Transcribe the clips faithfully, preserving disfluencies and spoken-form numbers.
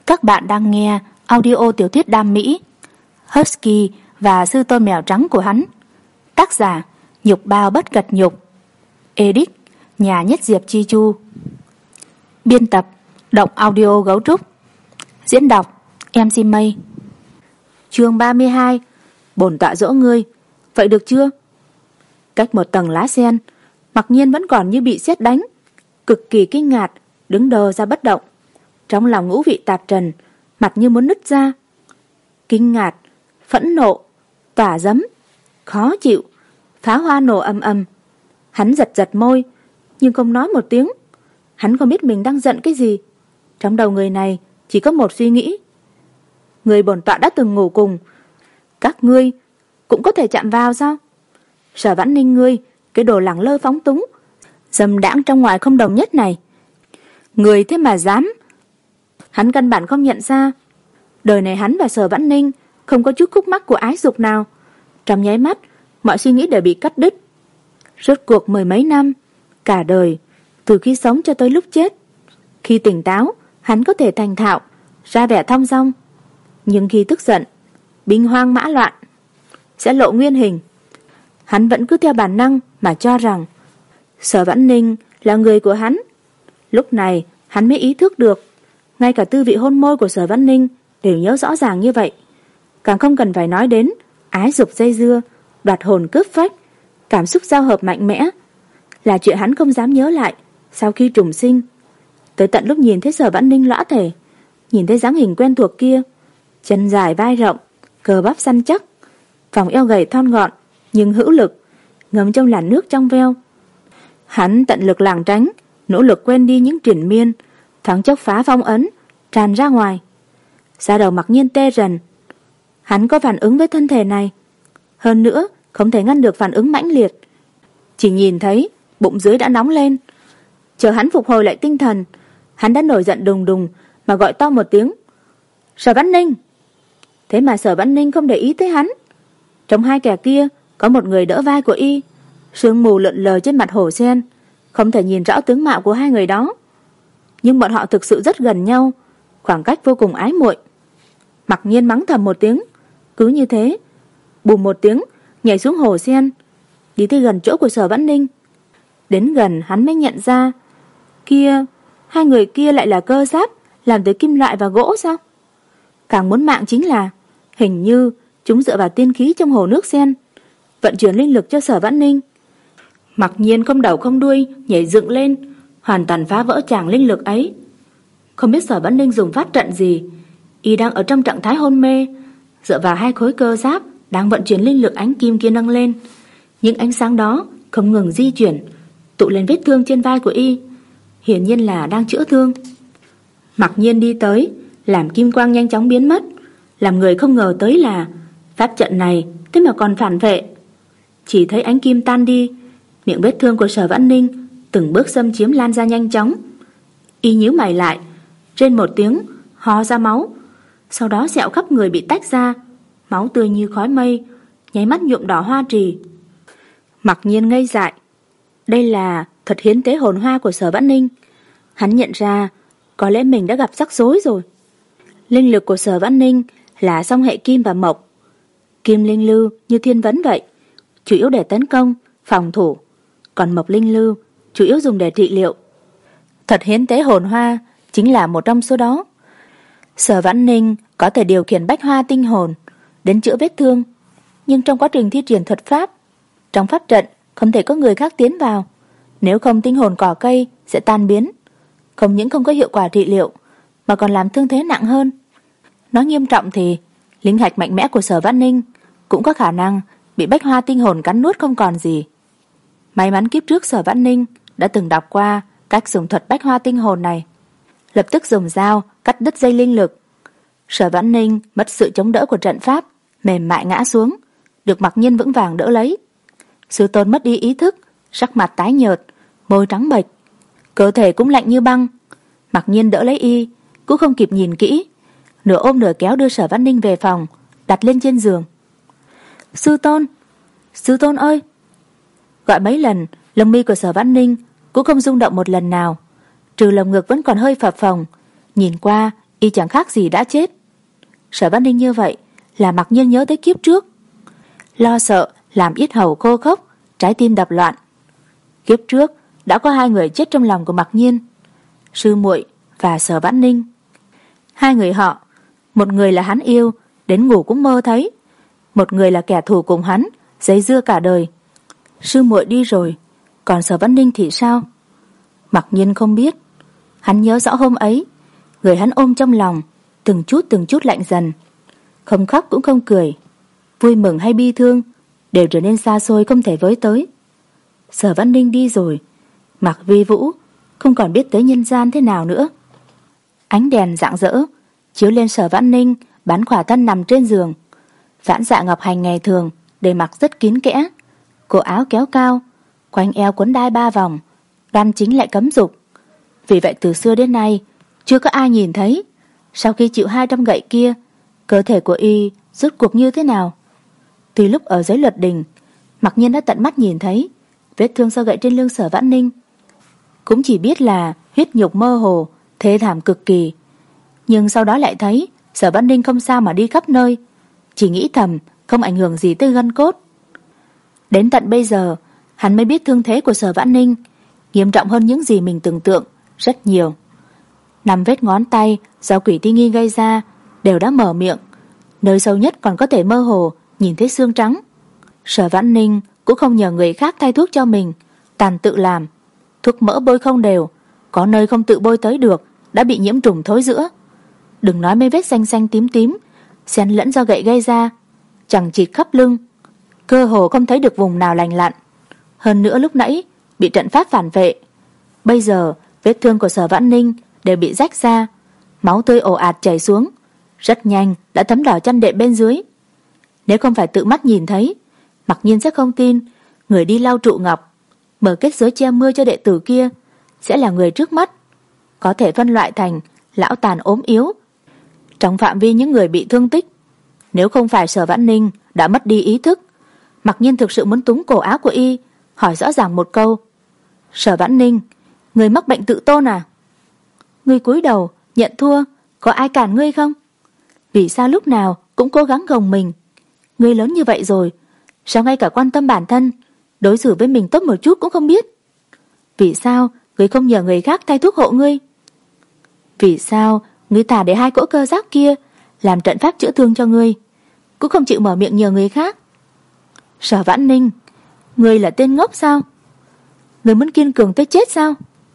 Các bạn đang nghe audio tiểu thuyết đam mỹ Husky và sư tôn mèo trắng của hắn. Tác giả Nhục Bao Bất Cật Nhục. Edit Nhà Nhất Diệp Chi Chu. Biên tập Động Audio Gấu Trúc. Diễn đọc em xê Mây. Chương ba mươi hai. Bổn tọa dỗ ngươi. Vậy được chưa? Cách một tầng lá sen, Mặc Nhiên vẫn còn như bị sét đánh, cực kỳ kinh ngạc, đứng đờ ra bất động. Trong lòng ngũ vị tạp trần, mặt như muốn nứt ra. Kinh ngạc, phẫn nộ, tỏa dấm, khó chịu, phá hoa nổ ầm ầm. Hắn giật giật môi, nhưng không nói một tiếng. Hắn không biết mình đang giận cái gì. Trong đầu người này chỉ có một suy nghĩ: người bổn tọa đã từng ngủ cùng, các ngươi cũng có thể chạm vào sao? Sở Vãn Ninh ngươi, cái đồ lẳng lơ phóng túng, dâm đãng trong ngoài không đồng nhất này, người thế mà dám. Hắn căn bản không nhận ra, đời này hắn và Sở Vãn Ninh không có chút khúc mắc của ái dục nào. Trong nháy mắt, mọi suy nghĩ đều bị cắt đứt. Rốt cuộc mười mấy năm, cả đời, từ khi sống cho tới lúc chết, khi tỉnh táo, hắn có thể thành thạo, ra vẻ thong dong, nhưng khi tức giận, binh hoang mã loạn, sẽ lộ nguyên hình. Hắn vẫn cứ theo bản năng mà cho rằng Sở Vãn Ninh là người của hắn. Lúc này hắn mới ý thức được, ngay cả tư vị hôn môi của Sở Vãn Ninh đều nhớ rõ ràng như vậy. Càng không cần phải nói đến ái dục dây dưa, đoạt hồn cướp phách, cảm xúc giao hợp mạnh mẽ, là chuyện hắn không dám nhớ lại sau khi trùng sinh. Tới tận lúc nhìn thấy Sở Vãn Ninh lõa thể, nhìn thấy dáng hình quen thuộc kia, chân dài vai rộng, cơ bắp săn chắc, vòng eo gầy thon gọn nhưng hữu lực, ngấm trong làn nước trong veo. Hắn tận lực lảng tránh, nỗ lực quên đi những triền miên, thoáng chốc phá phong ấn, tràn ra ngoài. Da đầu Mặc Nhiên tê rần. Hắn có phản ứng với thân thể này, hơn nữa không thể ngăn được phản ứng mãnh liệt. Chỉ nhìn thấy bụng dưới đã nóng lên. Chờ hắn phục hồi lại tinh thần, hắn đã nổi giận đùng đùng mà gọi to một tiếng: Sở Vãn Ninh! Thế mà Sở Vãn Ninh không để ý tới hắn. Trong hai kẻ kia có một người đỡ vai của y, sương mù lượn lờ trên mặt hồ sen, không thể nhìn rõ tướng mạo của hai người đó. Nhưng bọn họ thực sự rất gần nhau, khoảng cách vô cùng ái muội. Mặc Nhiên mắng thầm một tiếng, cứ như thế, bùm một tiếng nhảy xuống hồ sen, đi tới gần chỗ của Sở Vãn Ninh. Đến gần hắn mới nhận ra, kia, hai người kia lại là cơ giáp làm từ kim loại và gỗ sao? Càng muốn mạng chính là, hình như chúng dựa vào tiên khí trong hồ nước sen, vận chuyển linh lực cho Sở Vãn Ninh. Mặc Nhiên không đầu không đuôi nhảy dựng lên, hoàn toàn phá vỡ tràng linh lực ấy. Không biết Sở Vãn Ninh dùng pháp trận gì, y đang ở trong trạng thái hôn mê, dựa vào hai khối cơ giáp đang vận chuyển linh lực ánh kim kia nâng lên. Những ánh sáng đó không ngừng di chuyển, tụ lên vết thương trên vai của y, hiển nhiên là đang chữa thương. Mặc Nhiên đi tới, làm kim quang nhanh chóng biến mất, làm người không ngờ tới là pháp trận này thế mà còn phản vệ. Chỉ thấy ánh kim tan đi, miệng vết thương của Sở Vãn Ninh từng bước xâm chiếm lan ra nhanh chóng. Y nhíu mày lại, trên một tiếng ho ra máu, sau đó sẹo khắp người bị tách ra, máu tươi như khói mây, nháy mắt nhuộm đỏ hoa trì. Mặc Nhiên ngây dại. Đây là thuật hiến tế hồn hoa của Sở Vãn Ninh. Hắn nhận ra có lẽ mình đã gặp rắc rối rồi. Linh lực của Sở Vãn Ninh là song hệ kim và mộc. Kim linh lưu như thiên vấn vậy, chủ yếu để tấn công, phòng thủ, còn mộc linh lưu chủ yếu dùng để trị liệu. Thuật hiến tế hồn hoa chính là một trong số đó. Sở Vãn Ninh có thể điều khiển bách hoa tinh hồn đến chữa vết thương, nhưng trong quá trình thi triển thuật pháp, trong pháp trận không thể có người khác tiến vào, nếu không tinh hồn cỏ cây sẽ tan biến, không những không có hiệu quả trị liệu mà còn làm thương thế nặng hơn. Nói nghiêm trọng thì linh hạch mạnh mẽ của Sở Vãn Ninh cũng có khả năng bị bách hoa tinh hồn cắn nuốt không còn gì. May mắn kiếp trước Sở Vãn Ninh đã từng đọc qua cách dùng thuật bách hoa tinh hồn này, lập tức dùng dao cắt đứt dây linh lực. Sở Vãn Ninh mất sự chống đỡ của trận pháp, mềm mại ngã xuống, được Mặc Nhiên vững vàng đỡ lấy. Sư tôn mất đi ý thức, sắc mặt tái nhợt, môi trắng bệch, cơ thể cũng lạnh như băng. Mặc Nhiên đỡ lấy y, cũng không kịp nhìn kỹ, nửa ôm nửa kéo đưa Sở Vãn Ninh về phòng, đặt lên trên giường. Sư tôn, sư tôn ơi! Gọi mấy lần, lông mi của Sở Vãn Ninh cũng không rung động một lần nào, trừ lồng ngực vẫn còn hơi phập phồng, nhìn qua y chẳng khác gì đã chết. Sở Vãn Ninh như vậy là mặc nhiên nhớ tới kiếp trước. Lo sợ làm yết hầu khô khốc, trái tim đập loạn. Kiếp trước đã có hai người chết trong lòng của Mặc Nhiên, sư muội và Sở Vãn Ninh. Hai người họ, một người là hắn yêu đến ngủ cũng mơ thấy, một người là kẻ thù cùng hắn giấy dưa cả đời. Sư muội đi rồi, còn Sở Vãn Ninh thì sao? Mặc Nhiên không biết. Hắn nhớ rõ hôm ấy, người hắn ôm trong lòng từng chút từng chút lạnh dần, không khóc cũng không cười, vui mừng hay bi thương đều trở nên xa xôi không thể với tới. Sở Vãn Ninh đi rồi, Mạc Vi Vũ không còn biết tới nhân gian thế nào nữa. Ánh đèn rạng rỡ chiếu lên Sở Vãn Ninh bán khỏa thân nằm trên giường. Vãn Dạ Ngọc Hành ngày thường để mặc rất kín kẽ, cổ áo kéo cao, quanh eo quấn đai ba vòng, đoan chính lại cấm dục. Vì vậy từ xưa đến nay chưa có ai nhìn thấy sau khi chịu hai trăm gậy kia, cơ thể của y rốt cuộc như thế nào. Từ lúc ở dưới luật đình, Mặc Nhiên đã tận mắt nhìn thấy vết thương sau gậy trên lưng Sở Vãn Ninh, cũng chỉ biết là huyết nhục mơ hồ, thê thảm cực kỳ. Nhưng sau đó lại thấy Sở Vãn Ninh không sao mà đi khắp nơi, chỉ nghĩ thầm không ảnh hưởng gì tới gân cốt. Đến tận bây giờ hắn mới biết thương thế của Sở Vãn Ninh nghiêm trọng hơn những gì mình tưởng tượng rất nhiều. Năm vết ngón tay do quỷ thi nghi gây ra đều đã mở miệng, nơi sâu nhất còn có thể mơ hồ nhìn thấy xương trắng. Sở Vãn Ninh cũng không nhờ người khác thay thuốc cho mình, toàn tự làm. Thuốc mỡ bôi không đều, có nơi không tự bôi tới được đã bị nhiễm trùng thối rữa. Đừng nói mấy vết xanh xanh tím tím xen lẫn do gậy gây ra, chẳng chịt khắp lưng, cơ hồ không thấy được vùng nào lành lặn. Hơn nữa lúc nãy bị trận pháp phản vệ, bây giờ vết thương của Sở Vãn Ninh đều bị rách ra, máu tươi ồ ạt chảy xuống, rất nhanh đã thấm đỏ chân đệm bên dưới. Nếu không phải tự mắt nhìn thấy, Mặc Nhiên sẽ không tin người đi lau trụ ngọc, mở kết giới che mưa cho đệ tử kia sẽ là người trước mắt, có thể phân loại thành lão tàn ốm yếu trong phạm vi những người bị thương tích. Nếu không phải Sở Vãn Ninh đã mất đi ý thức, Mặc Nhiên thực sự muốn túm cổ áo của y, hỏi rõ ràng một câu: Sở Vãn Ninh, người mắc bệnh tự tôn à? Ngươi cúi đầu nhận thua, có ai cản ngươi không? Vì sao lúc nào cũng cố gắng gồng mình? Ngươi lớn như vậy rồi, sao ngay cả quan tâm bản thân, đối xử với mình tốt một chút cũng không biết? Vì sao ngươi không nhờ người khác thay thuốc hộ ngươi? Vì sao ngươi thả để hai cỗ cơ giáp kia làm trận pháp chữa thương cho ngươi, cũng không chịu mở miệng nhờ người khác? Sở Vãn Ninh, ngươi là tên ngốc sao? Ngươi muốn kiên cường tới chết sao?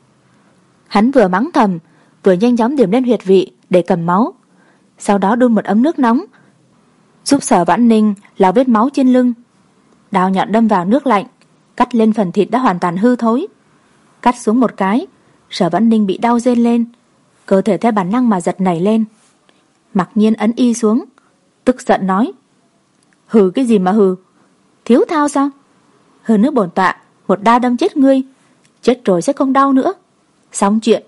Hắn vừa mắng thầm, vừa nhanh chóng điểm lên huyệt vị để cầm máu, sau đó đun một ấm nước nóng giúp Sở Vãn Ninh lau vết máu trên lưng. Đao nhọn đâm vào nước lạnh, cắt lên phần thịt đã hoàn toàn hư thối. Cắt xuống một cái, Sở Vãn Ninh bị đau rên lên, cơ thể theo bản năng mà giật nảy lên. Mặc Nhiên ấn y xuống, tức giận nói: Hừ cái gì mà hừ? Thiếu thao sao? Hơn nữa bổn tọa một đao đâm chết ngươi, chết rồi sẽ không đau nữa. Xong chuyện.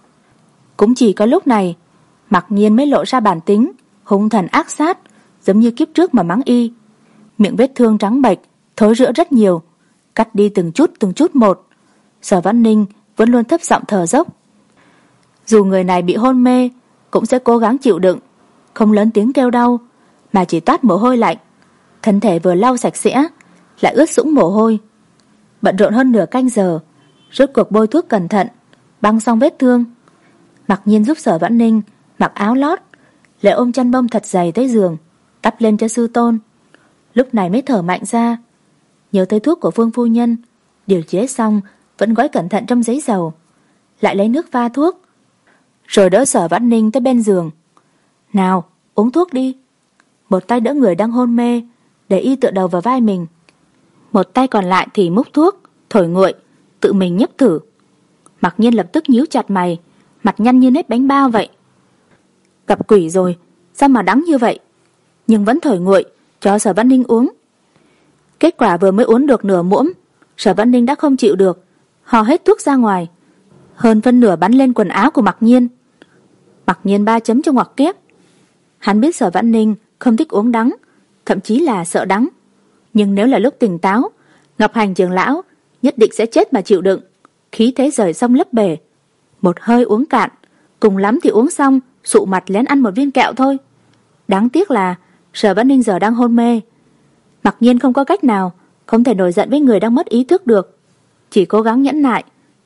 Cũng chỉ có lúc này Mặc Nhiên mới lộ ra bản tính hung thần ác sát, giống như kiếp trước mà mắng y. Miệng vết thương trắng bệch, thối rữa rất nhiều, cắt đi từng chút từng chút một. Sở Vãn Ninh vẫn luôn thấp giọng thở dốc. Dù người này bị hôn mê cũng sẽ cố gắng chịu đựng, không lớn tiếng kêu đau, mà chỉ toát mồ hôi lạnh. Thân thể vừa lau sạch sẽ lại ướt sũng mồ hôi. Bận rộn hơn nửa canh giờ, rốt cuộc bôi thuốc cẩn thận, băng xong vết thương. Mặc Nhiên giúp Sở Vãn Ninh mặc áo lót, lại ôm chăn bông thật dày tới giường, đắp lên cho sư tôn. Lúc này mới thở mạnh ra, nhớ tới thuốc của Phương phu nhân, điều chế xong vẫn gói cẩn thận trong giấy dầu, lại lấy nước pha thuốc, rồi đỡ Sở Vãn Ninh tới bên giường. Nào, uống thuốc đi. Một tay đỡ người đang hôn mê, để y tựa đầu vào vai mình, một tay còn lại thì múc thuốc, thổi nguội, tự mình nhấp thử. Mặc Nhiên lập tức nhíu chặt mày, mặt nhăn như nếp bánh bao vậy. Gặp quỷ rồi, sao mà đắng như vậy? Nhưng vẫn thổi nguội cho Sở Vãn Ninh uống. Kết quả vừa mới uống được nửa muỗng, Sở Vãn Ninh đã không chịu được, hò hết thuốc ra ngoài, hơn phân nửa bắn lên quần áo của Mặc Nhiên. Mặc Nhiên ba chấm cho ngoặc kép. Hắn biết Sở Vãn Ninh không thích uống đắng, thậm chí là sợ đắng, nhưng nếu là lúc tỉnh táo, Ngọc Hành trưởng lão nhất định sẽ chết mà chịu đựng. Khí thế rời sông lấp bể, một hơi uống cạn, cùng lắm thì uống xong sụ mặt lén ăn một viên kẹo thôi. Đáng tiếc là Sở Vãn Ninh giờ đang hôn mê. Mặc nhiên không có cách nào, không thể nổi giận với người đang mất ý thức được, chỉ cố gắng nhẫn nại,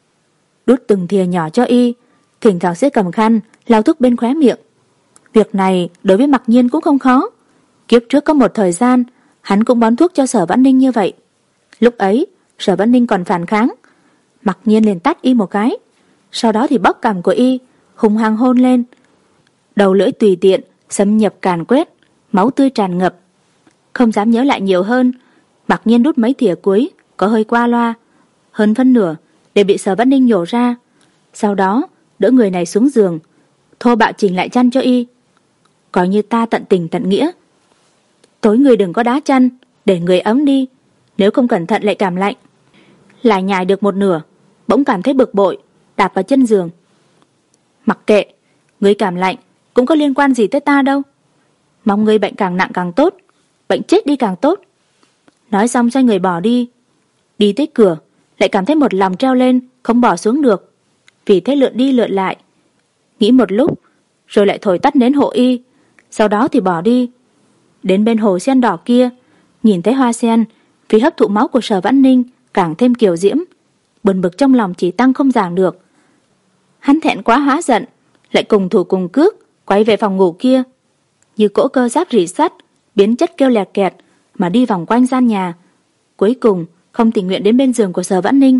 đút từng thìa nhỏ cho y, thỉnh thoảng sẽ cầm khăn lau thuốc bên khóe miệng. Việc này đối với Mặc Nhiên cũng không khó. Kiếp trước có một thời gian hắn cũng bón thuốc cho Sở Vãn Ninh như vậy. Lúc ấy Sở Vãn Ninh còn phản kháng, Mặc Nhiên liền tát y một cái, sau đó thì bóc cằm của y, hung hăng hôn lên. Đầu lưỡi tùy tiện xâm nhập càn quét, máu tươi tràn ngập. Không dám nhớ lại nhiều hơn, Mặc Nhiên đút mấy thìa cuối có hơi qua loa, hơn phân nửa đều bị Sở Vãn Ninh nhổ ra. Sau đó đỡ người này xuống giường, thô bạo chỉnh lại chăn cho y, coi như ta tận tình tận nghĩa. Tối người đừng có đá chăn, để người ấm đi, nếu không cẩn thận lại cảm lạnh. Lại nhài được một nửa, bỗng cảm thấy bực bội, đạp vào chân giường. Mặc kệ, người cảm lạnh cũng có liên quan gì tới ta đâu. Mong người bệnh càng nặng càng tốt, bệnh chết đi càng tốt. Nói xong xoay người bỏ đi. Đi tới cửa lại cảm thấy một lòng treo lên, không bỏ xuống được, vì thế lượn đi lượn lại, nghĩ một lúc rồi lại thổi tắt nến hộ y, sau đó thì bỏ đi. Đến bên hồ sen đỏ kia, nhìn thấy hoa sen vì hấp thụ máu của Sở Vãn Ninh càng thêm kiều diễm, buồn bực trong lòng chỉ tăng không giảm được. Hắn thẹn quá hóa giận, lại cùng thủ cùng cước quay về phòng ngủ kia, như cỗ cơ giáp rỉ sắt, biến chất kêu lẹt kẹt mà đi vòng quanh gian nhà, cuối cùng không tình nguyện đến bên giường của Sở Vãn Ninh.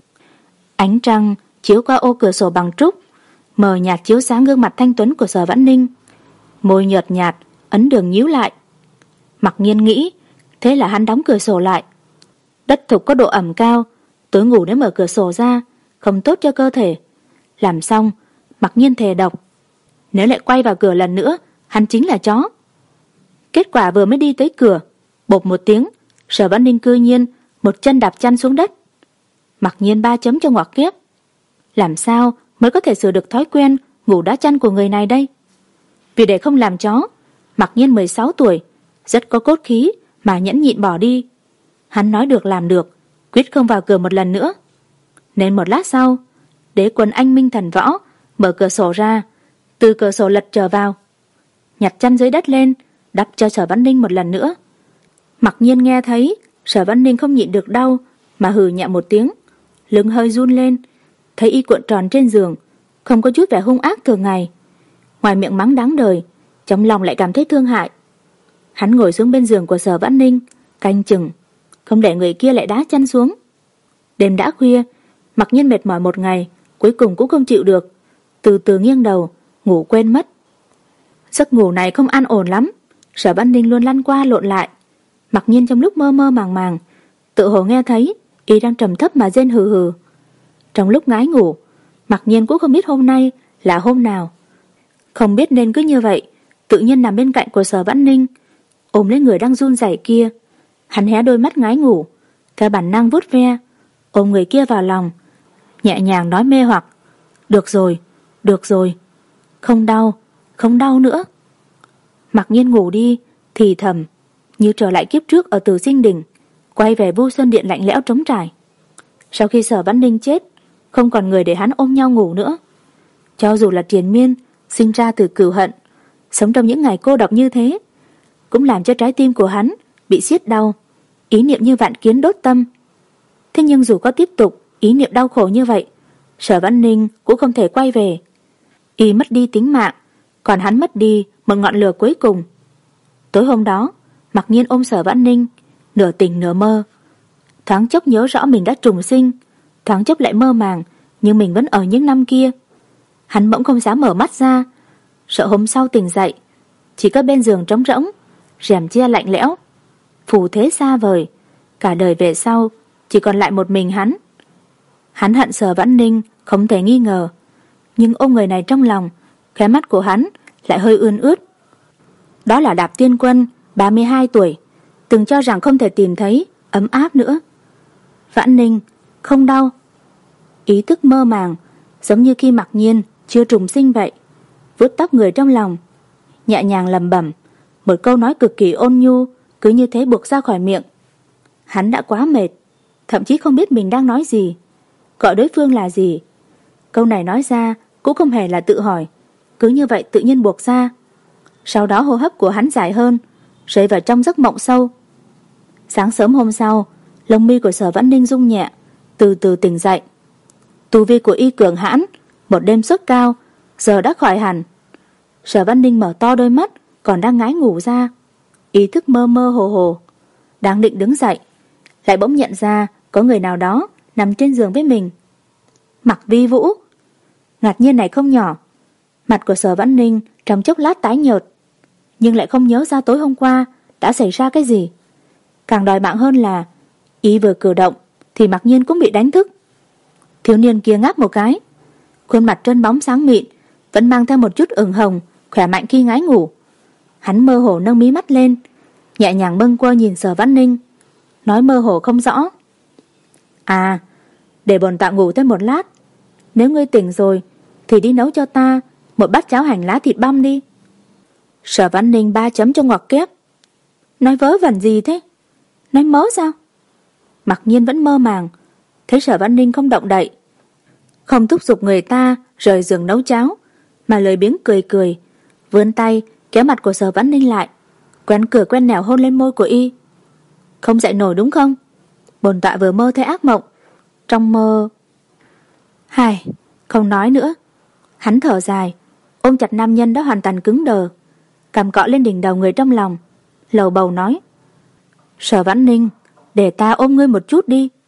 Ánh trăng chiếu qua ô cửa sổ bằng trúc, mờ nhạt chiếu sáng gương mặt thanh tuấn của Sở Vãn Ninh. Môi nhợt nhạt, ấn đường nhíu lại. Mặc Nhiên nghĩ, thế là hắn đóng cửa sổ lại. Đất thục có độ ẩm cao, tối ngủ nếu mở cửa sổ ra không tốt cho cơ thể. Làm xong, Mặc Nhiên thề độc, nếu lại quay vào cửa lần nữa, hắn chính là chó. Kết quả vừa mới đi tới cửa, bộp một tiếng, Sở Vãn Ninh cư nhiên một chân đạp chăn xuống đất. Mặc Nhiên ba chấm cho ngoặc kép. Làm sao mới có thể sửa được thói quen ngủ đá chăn của người này đây? Vì để không làm chó, Mặc Nhiên mười sáu tuổi, rất có cốt khí mà nhẫn nhịn bỏ đi. Hắn nói được làm được, quyết không vào cửa một lần nữa. Nên một lát sau, Đế Quân anh minh thần võ mở cửa sổ ra, từ cửa sổ lật trở vào, nhặt chăn dưới đất lên, đắp cho Sở Vãn Ninh một lần nữa. Mặc Nhiên nghe thấy, Sở Vãn Ninh không nhịn được đau mà hừ nhẹ một tiếng, lưng hơi run lên, thấy y cuộn tròn trên giường, không có chút vẻ hung ác thường ngày. Ngoài miệng mắng đáng đời, trong lòng lại cảm thấy thương hại. Hắn ngồi xuống bên giường của Sở Vãn Ninh, canh chừng, không để người kia lại đá chân xuống. Đêm đã khuya, Mặc Nhiên mệt mỏi một ngày, cuối cùng cũng không chịu được, từ từ nghiêng đầu, ngủ quên mất. Giấc ngủ này không an ổn lắm, Sở Vãn Ninh luôn lăn qua lộn lại. Mặc Nhiên trong lúc mơ mơ màng màng, tự hồ nghe thấy y đang trầm thấp mà rên hừ hừ. Trong lúc ngái ngủ, Mặc Nhiên cũng không biết hôm nay là hôm nào, không biết nên cứ như vậy tự nhiên nằm bên cạnh của Sở Vãn Ninh, ôm lấy người đang run rẩy kia. Hắn hé đôi mắt ngái ngủ, theo bản năng vuốt ve, ôm người kia vào lòng, nhẹ nhàng nói mê hoặc: được rồi, được rồi, không đau, không đau nữa. Mặc Nhiên ngủ đi, thì thầm, như trở lại kiếp trước ở Từ Sinh Đỉnh, quay về Vu Sơn Điện lạnh lẽo trống trải. Sau khi Sở Vãn Ninh chết, không còn người để hắn ôm nhau ngủ nữa. Cho dù là triền miên sinh ra từ cừu hận, sống trong những ngày cô độc như thế, cũng làm cho trái tim của hắn bị siết đau, ý niệm như vạn kiến đốt tâm. Thế nhưng dù có tiếp tục ý niệm đau khổ như vậy, Sở Vãn Ninh cũng không thể quay về. Y mất đi tính mạng, còn hắn mất đi một ngọn lửa cuối cùng. Tối hôm đó, Mặc Nhiên ôm Sở Vãn Ninh, nửa tỉnh nửa mơ. Thoáng chốc nhớ rõ mình đã trùng sinh, thoáng chốc lại mơ màng nhưng mình vẫn ở những năm kia. Hắn bỗng không dám mở mắt ra, sợ hôm sau tỉnh dậy chỉ có bên giường trống rỗng, rèm che lạnh lẽo, phù thế xa vời, cả đời về sau chỉ còn lại một mình hắn. Hắn hận Sở Vãn Ninh không thể nghi ngờ, nhưng ôm người này trong lòng, khóe mắt của hắn lại hơi ươn ướt. Đó là Đạp Tiên Quân, ba mươi hai tuổi, từng cho rằng không thể tìm thấy ấm áp nữa. Vãn Ninh, không đau. Ý thức mơ màng, giống như khi Mặc Nhiên chưa trùng sinh vậy, vuốt tóc người trong lòng, nhẹ nhàng lẩm bẩm một câu nói cực kỳ ôn nhu, cứ như thế buộc ra khỏi miệng. Hắn đã quá mệt, thậm chí không biết mình đang nói gì, gọi đối phương là gì. Câu này nói ra cũng không hề là tự hỏi, cứ như vậy tự nhiên buộc ra. Sau đó hô hấp của hắn dài hơn, rơi vào trong giấc mộng sâu. Sáng sớm hôm sau, lông mi của Sở Vãn Ninh rung nhẹ, từ từ tỉnh dậy. Tu vi của y cường hãn, một đêm sốt cao, giờ đã khỏi hẳn. Sở Vãn Ninh mở to đôi mắt, còn đang ngái ngủ ra, ý thức mơ mơ hồ hồ. Đang định đứng dậy, lại bỗng nhận ra có người nào đó nằm trên giường với mình. Mặc Vi Vũ. Ngạc nhiên này không nhỏ. Mặt của Sở Vãn Ninh trong chốc lát tái nhợt, nhưng lại không nhớ ra tối hôm qua đã xảy ra cái gì. Càng đòi mạng hơn là y vừa cử động thì Mặc Nhiên cũng bị đánh thức. Thiếu niên kia ngáp một cái, khuôn mặt trơn bóng sáng mịn, vẫn mang theo một chút ửng hồng, khỏe mạnh khi ngái ngủ. Hắn mơ hồ nâng mí mắt lên, nhẹ nhàng bâng quơ nhìn Sở Vãn Ninh, nói mơ hồ không rõ: À, để bổn tọa ngủ thêm một lát, nếu ngươi tỉnh rồi thì đi nấu cho ta một bát cháo hành lá thịt băm đi. Sở Vãn Ninh ba chấm cho ngoặc kép. Nói vớ vẩn gì thế? Nói mớ sao? Mặc Nhiên vẫn mơ màng, thấy Sở Vãn Ninh không động đậy, không thúc giục người ta rời giường nấu cháo, mà lười biếng cười cười, vươn tay kéo mặt của Sở Vãn Ninh lại, quen cửa quen nẻo hôn lên môi của y. Không dậy nổi đúng không? Bổn tọa vừa mơ thấy ác mộng. Trong mơ... Hài, không nói nữa. Hắn thở dài, ôm chặt nam nhân đã hoàn toàn cứng đờ, cằm cọ lên đỉnh đầu người trong lòng, lầu bầu nói: Sở Vãn Ninh, để ta ôm ngươi một chút đi.